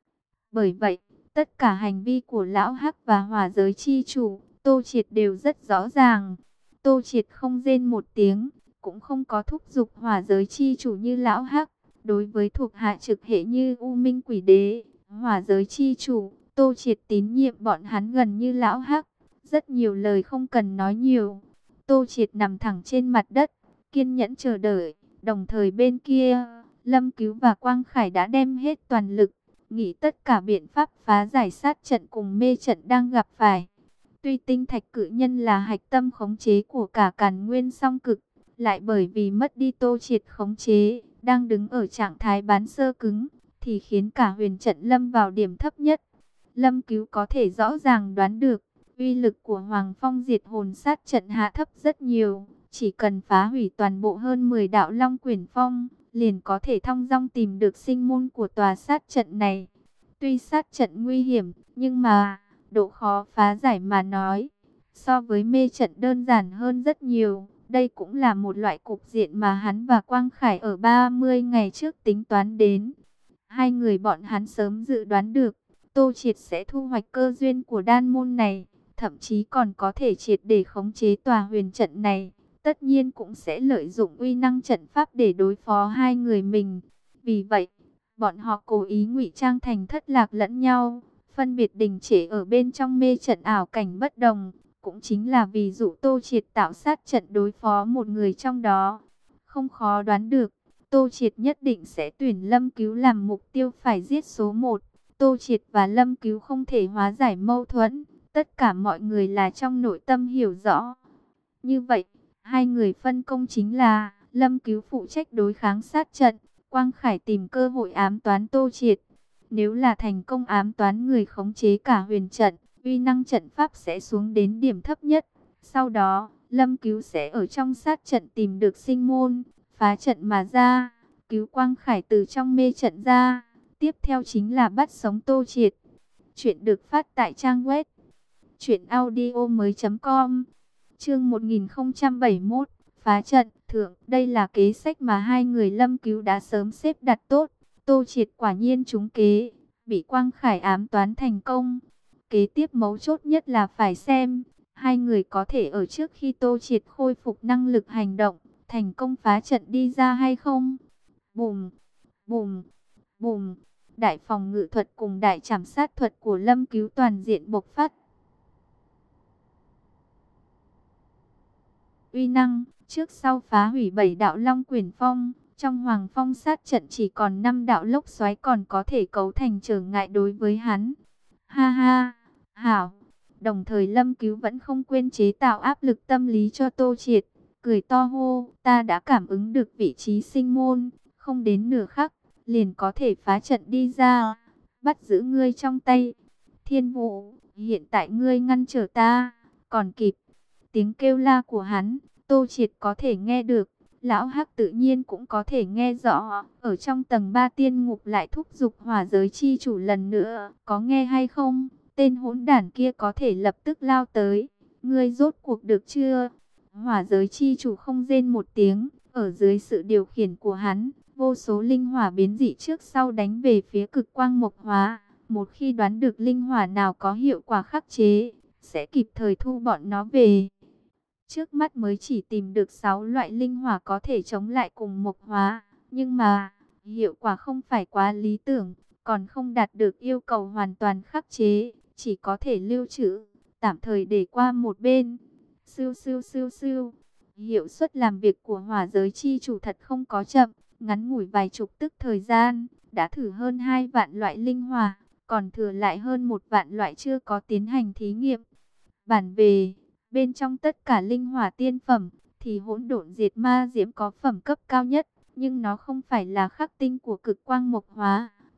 Bởi vậy, tất cả hành vi của Lão Hắc và hỏa giới chi chủ, Tô Triệt đều rất rõ ràng. Tô Triệt không rên một tiếng, cũng không có thúc giục hỏa giới chi chủ như Lão Hắc. Đối với thuộc hạ trực hệ như U Minh Quỷ Đế, hỏa giới chi chủ, Tô Triệt tín nhiệm bọn hắn gần như Lão Hắc. Rất nhiều lời không cần nói nhiều. Tô Triệt nằm thẳng trên mặt đất, kiên nhẫn chờ đợi. Đồng thời bên kia, Lâm Cứu và Quang Khải đã đem hết toàn lực, nghĩ tất cả biện pháp phá giải sát trận cùng mê trận đang gặp phải. Tuy tinh thạch cự nhân là hạch tâm khống chế của cả Càn Nguyên song cực, lại bởi vì mất đi Tô Triệt khống chế, đang đứng ở trạng thái bán sơ cứng, thì khiến cả huyền trận lâm vào điểm thấp nhất. Lâm Cứu có thể rõ ràng đoán được, uy lực của Hoàng Phong diệt hồn sát trận hạ thấp rất nhiều. Chỉ cần phá hủy toàn bộ hơn mười đạo Long Quyển Phong, liền có thể thong dong tìm được sinh môn của tòa sát trận này. Tuy sát trận nguy hiểm, nhưng mà độ khó phá giải mà nói, so với mê trận đơn giản hơn rất nhiều. Đây cũng là một loại cục diện mà hắn và Quang Khải ở ba mươi ngày trước tính toán đến. Hai người bọn hắn sớm dự đoán được, Tô Triệt sẽ thu hoạch cơ duyên của đan môn này, thậm chí còn có thể triệt để khống chế tòa huyền trận này. Tất nhiên cũng sẽ lợi dụng uy năng trận pháp để đối phó hai người mình. Vì vậy, bọn họ cố ý ngụy trang thành thất lạc lẫn nhau, phân biệt đình trệ ở bên trong mê trận ảo cảnh bất đồng. Cũng chính là vì dụ Tô Triệt tạo sát trận đối phó một người trong đó. Không khó đoán được, Tô Triệt nhất định sẽ tuyển Lâm Cứu làm mục tiêu phải giết số một. Tô Triệt và Lâm Cứu không thể hóa giải mâu thuẫn. Tất cả mọi người là trong nội tâm hiểu rõ. Như vậy, hai người phân công chính là Lâm Cứu phụ trách đối kháng sát trận, Quang Khải tìm cơ hội ám toán Tô Triệt. Nếu là thành công ám toán người khống chế cả huyền trận, uy năng trận pháp sẽ xuống đến điểm thấp nhất. Sau đó, Lâm Cứu sẽ ở trong sát trận tìm được sinh môn, phá trận mà ra, cứu Quang Khải từ trong mê trận ra. Tiếp theo chính là bắt sống Tô Triệt. Chuyện được phát tại trang web truyện audio mới chấm com. Chương một nghìn không trăm bảy mươi mốt, phá trận thượng. Đây là kế sách mà hai người Lâm Cứu đã sớm xếp đặt tốt. Tô Triệt quả nhiên trúng kế, bị Quang Khải ám toán thành công. Kế tiếp mấu chốt nhất là phải xem hai người có thể ở trước khi Tô Triệt khôi phục năng lực hành động, thành công phá trận đi ra hay không. Bùm, bùm, bùm. Đại phòng ngự thuật cùng đại trảm sát thuật của Lâm Cứu toàn diện bộc phát. Uy năng, trước sau phá hủy bảy đạo Long Quyển Phong, trong Hoàng Phong sát trận chỉ còn năm đạo lốc xoáy còn có thể cấu thành trở ngại đối với hắn. Ha ha, hảo. Đồng thời Lâm Cứu vẫn không quên chế tạo áp lực tâm lý cho Tô Triệt, cười to hô, ta đã cảm ứng được vị trí sinh môn, không đến nửa khắc, liền có thể phá trận đi ra, bắt giữ ngươi trong tay. Thiên Vũ, hiện tại ngươi ngăn trở ta, còn kịp. Tiếng kêu la của hắn, Tô Triệt có thể nghe được, Lão Hắc tự nhiên cũng có thể nghe rõ. Ở trong tầng ba tiên ngục lại thúc giục hỏa giới chi chủ lần nữa, có nghe hay không? Tên hỗn đản kia có thể lập tức lao tới. Ngươi rốt cuộc được chưa? Hỏa giới chi chủ không rên một tiếng, ở dưới sự điều khiển của hắn, vô số linh hỏa biến dị trước sau đánh về phía cực quang mộc hóa. Một khi đoán được linh hỏa nào có hiệu quả khắc chế, sẽ kịp thời thu bọn nó về. Trước mắt mới chỉ tìm được sáu loại linh hỏa có thể chống lại cùng mộc hóa, nhưng mà hiệu quả không phải quá lý tưởng, còn không đạt được yêu cầu hoàn toàn khắc chế, chỉ có thể lưu trữ, tạm thời để qua một bên. Siêu siêu siêu siêu, hiệu suất làm việc của hỏa giới chi chủ thật không có chậm, ngắn ngủi vài chục tức thời gian, đã thử hơn hai vạn loại linh hỏa, còn thừa lại hơn một vạn loại chưa có tiến hành thí nghiệm. Bản về, bên trong tất cả linh hỏa tiên phẩm, thì hỗn độn diệt ma diễm có phẩm cấp cao nhất, nhưng nó không phải là khắc tinh của cực quang mộc hóa,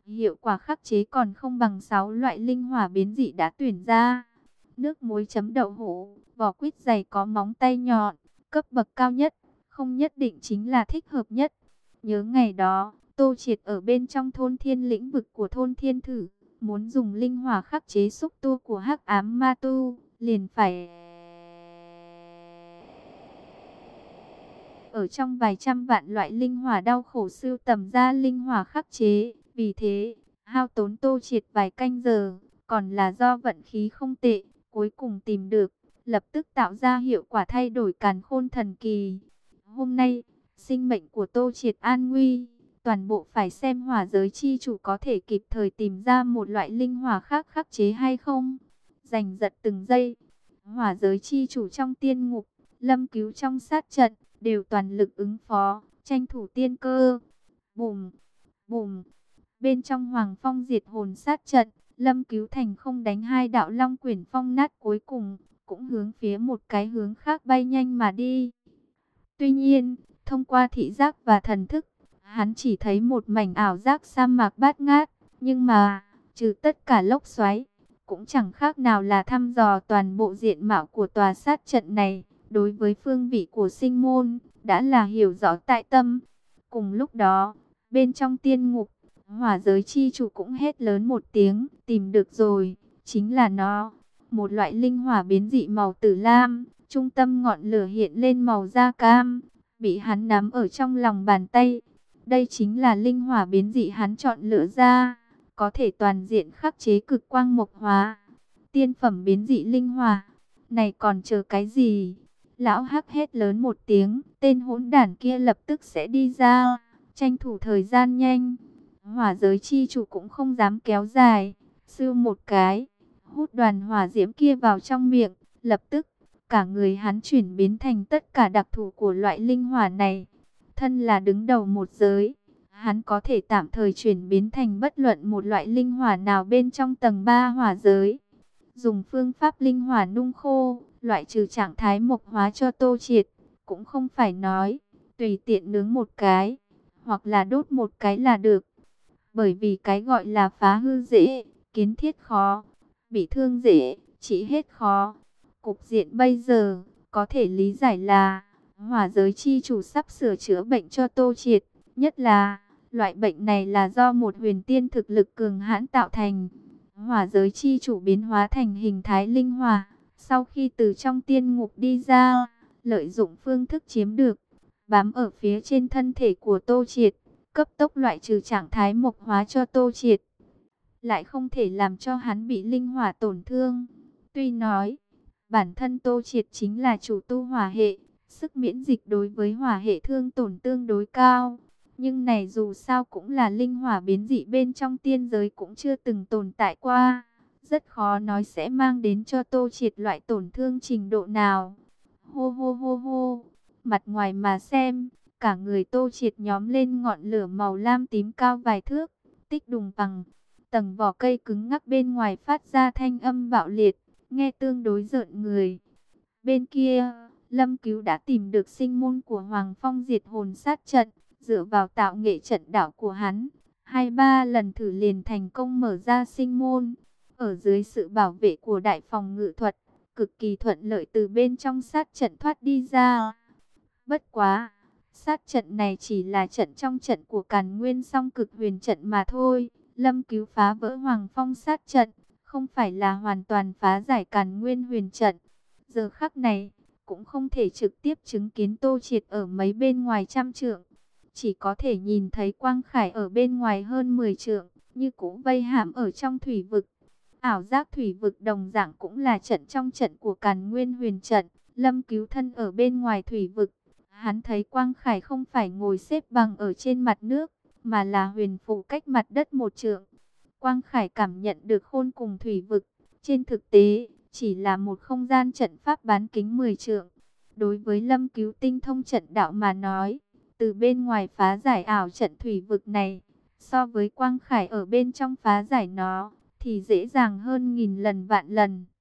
hiệu quả khắc chế còn không bằng sáu loại linh hỏa biến dị đã tuyển ra. Nước muối chấm đậu hũ, vỏ quýt dày có móng tay nhọn, cấp bậc cao nhất, không nhất định chính là thích hợp nhất. Nhớ ngày đó, Tô Triệt ở bên trong thôn thiên lĩnh vực của thôn thiên thử, muốn dùng linh hỏa khắc chế xúc tu của hắc ám ma tu, liền phải ở trong vài trăm vạn loại linh hỏa đau khổ sưu tầm ra linh hỏa khắc chế. Vì thế, hao tốn Tô Triệt vài canh giờ, còn là do vận khí không tệ, cuối cùng tìm được, lập tức tạo ra hiệu quả thay đổi càn khôn thần kỳ. Hôm nay, sinh mệnh của Tô Triệt an nguy, toàn bộ phải xem hỏa giới chi chủ có thể kịp thời tìm ra một loại linh hỏa khác khắc chế hay không. Giành giật từng giây, hỏa giới chi chủ trong tiên ngục, Lâm Cứu trong sát trận, đều toàn lực ứng phó, tranh thủ tiên cơ. Bùm, bùm, bên trong Hoàng Phong diệt hồn sát trận, Lâm Cứu thành không đánh hai đạo long quyển phong nát cuối cùng, cũng hướng phía một cái hướng khác bay nhanh mà đi. Tuy nhiên, thông qua thị giác và thần thức, hắn chỉ thấy một mảnh ảo giác sa mạc bát ngát, nhưng mà, trừ tất cả lốc xoáy, cũng chẳng khác nào là thăm dò toàn bộ diện mạo của tòa sát trận này. Đối với phương vị của sinh môn, đã là hiểu rõ tại tâm. Cùng lúc đó, bên trong tiên ngục, hỏa giới chi chủ cũng hét lớn một tiếng, tìm được rồi, chính là nó. Một loại linh hỏa biến dị màu tử lam, trung tâm ngọn lửa hiện lên màu da cam, bị hắn nắm ở trong lòng bàn tay. Đây chính là linh hỏa biến dị hắn chọn lựa ra, có thể toàn diện khắc chế cực quang mộc hóa. Tiên phẩm biến dị linh hỏa, này còn chờ cái gì? Lão Hắc hét lớn một tiếng, tên hỗn đản kia lập tức sẽ đi ra, tranh thủ thời gian nhanh. Hỏa giới chi chủ cũng không dám kéo dài, sưu một cái, hút đoàn hỏa diễm kia vào trong miệng, lập tức, cả người hắn chuyển biến thành tất cả đặc thù của loại linh hỏa này. Thân là đứng đầu một giới, hắn có thể tạm thời chuyển biến thành bất luận một loại linh hỏa nào bên trong tầng ba hỏa giới. Dùng phương pháp linh hỏa nung khô, loại trừ trạng thái mộc hóa cho Tô Triệt, cũng không phải nói, tùy tiện nướng một cái, hoặc là đốt một cái là được. Bởi vì cái gọi là phá hư dễ, kiến thiết khó, bị thương dễ, trị hết khó. Cục diện bây giờ, có thể lý giải là, hỏa giới chi chủ sắp sửa chữa bệnh cho Tô Triệt, nhất là, loại bệnh này là do một huyền tiên thực lực cường hãn tạo thành. Hỏa giới chi chủ biến hóa thành hình thái linh hỏa, sau khi từ trong tiên ngục đi ra, lợi dụng phương thức chiếm được, bám ở phía trên thân thể của Tô Triệt, cấp tốc loại trừ trạng thái mộc hóa cho Tô Triệt, lại không thể làm cho hắn bị linh hỏa tổn thương. Tuy nói, bản thân Tô Triệt chính là chủ tu hỏa hệ, sức miễn dịch đối với hỏa hệ thương tổn tương đối cao, nhưng này dù sao cũng là linh hỏa biến dị bên trong tiên giới cũng chưa từng tồn tại qua. Rất khó nói sẽ mang đến cho Tô Triệt loại tổn thương trình độ nào. Hô hô hô hô, mặt ngoài mà xem, cả người Tô Triệt nhóm lên ngọn lửa màu lam tím cao vài thước, tích đùng bằng. Tầng vỏ cây cứng ngắc bên ngoài phát ra thanh âm bạo liệt, nghe tương đối rợn người. Bên kia, Lâm Cứu đã tìm được sinh môn của Hoàng Phong diệt hồn sát trận, dựa vào tạo nghệ trận đạo của hắn, hai ba lần thử liền thành công mở ra sinh môn. Ở dưới sự bảo vệ của đại phòng ngự thuật, cực kỳ thuận lợi từ bên trong sát trận thoát đi ra. Bất quá, sát trận này chỉ là trận trong trận của Càn Nguyên song cực huyền trận mà thôi. Lâm Cứu phá vỡ Hoàng Phong sát trận, không phải là hoàn toàn phá giải Càn Nguyên huyền trận. Giờ khắc này, cũng không thể trực tiếp chứng kiến Tô Triệt ở mấy bên ngoài trăm trượng, chỉ có thể nhìn thấy Quang Khải ở bên ngoài hơn mười trượng, như cũ vây hãm ở trong thủy vực. Ảo giác thủy vực đồng dạng cũng là trận trong trận của Càn Nguyên huyền trận. Lâm Cứu thân ở bên ngoài thủy vực, hắn thấy Quang Khải không phải ngồi xếp bằng ở trên mặt nước, mà là huyền phù cách mặt đất một trượng. Quang Khải cảm nhận được khôn cùng thủy vực, trên thực tế chỉ là một không gian trận pháp bán kính mười trượng. Đối với Lâm Cứu tinh thông trận đạo mà nói, từ bên ngoài phá giải ảo trận thủy vực này, so với Quang Khải ở bên trong phá giải nó, thì dễ dàng hơn nghìn lần vạn lần.